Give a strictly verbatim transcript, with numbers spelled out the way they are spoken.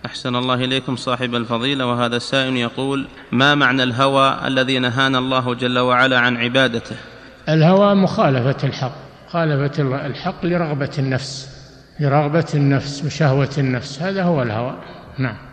أحسن الله إليكم صاحب الفضيلة. وهذا السائل يقول: ما معنى الهوى الذي نهانا الله جل وعلا عن عبادته؟ الهوى مخالفة الحق، مخالفة الحق لرغبة النفس، لرغبة النفس وشهوة النفس، هذا هو الهوى. نعم.